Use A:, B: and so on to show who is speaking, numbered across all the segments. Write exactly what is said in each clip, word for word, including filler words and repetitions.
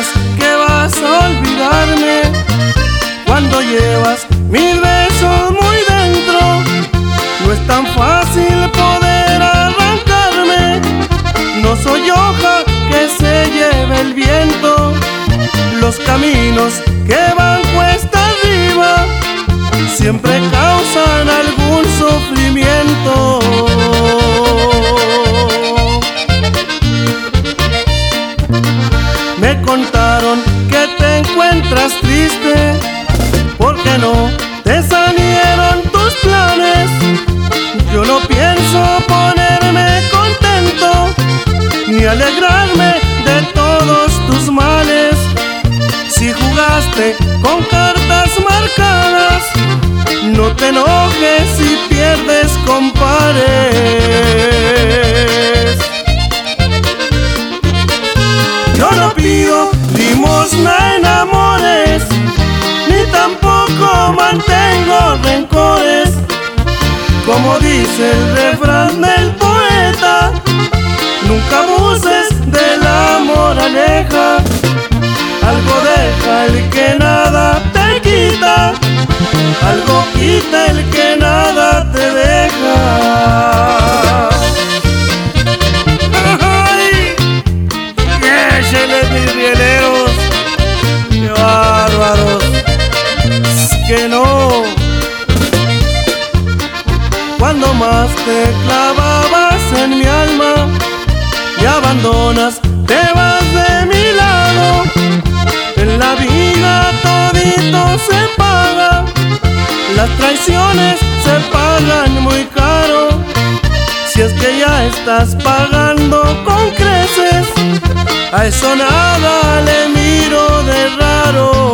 A: digas que vas a olvidarme cuando llevas mis besos muy dentro. No es tan fácil poder arrancarme. No soy hoja que se lleve el viento. Los caminos que van cuesta arriba siempre causan algún sufrimiento. Me contaron que te encuentras triste porque no te salieron tus planes. Yo no pienso ponerme contento ni alegrarme de todos tus males. Si jugaste con cartas marcadas, no te enojes si pierdes con pares. Yo no pido limosna en amores, ni tampoco mantengo rencores. Como dice el refrán del poeta, nunca abuses de la moraleja. Algo deja el que nada te quita, algo quita el que nada te deja. ¡Ay! ¡Échale, mis rieleros! ¡Qué bárbaros! Es que no. Cuando más te clavabas en mi alma, me abandonas, te vas de mi lado. En la vida todito se paga, las traiciones se pagan muy caro. Si es que ya estás pagando con creces, a eso nada le miro de raro.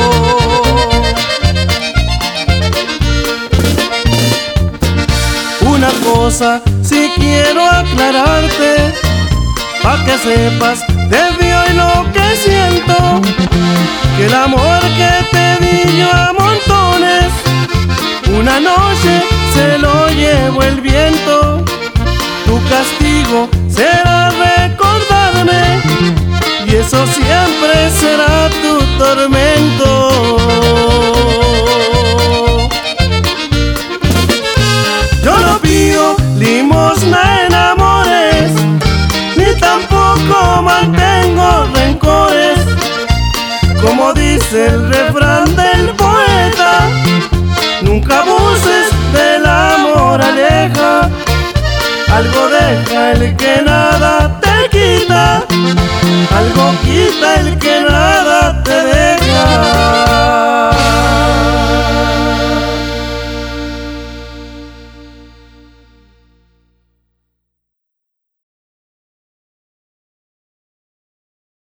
A: Una cosa sí quiero aclararte, pa' que sepas desde hoy lo que siento, que el amor que te di yo a montones, una noche se lo llevó el viento. Tu castigo será recordarme, y eso siempre será tu tormento. Yo no pido limosna en amores, ni tampoco mantengo rencores. Como dice el refrán del poeta, nunca abuses de la moraleja. Algo deja el que nada te quita, algo quita el que nada te deja.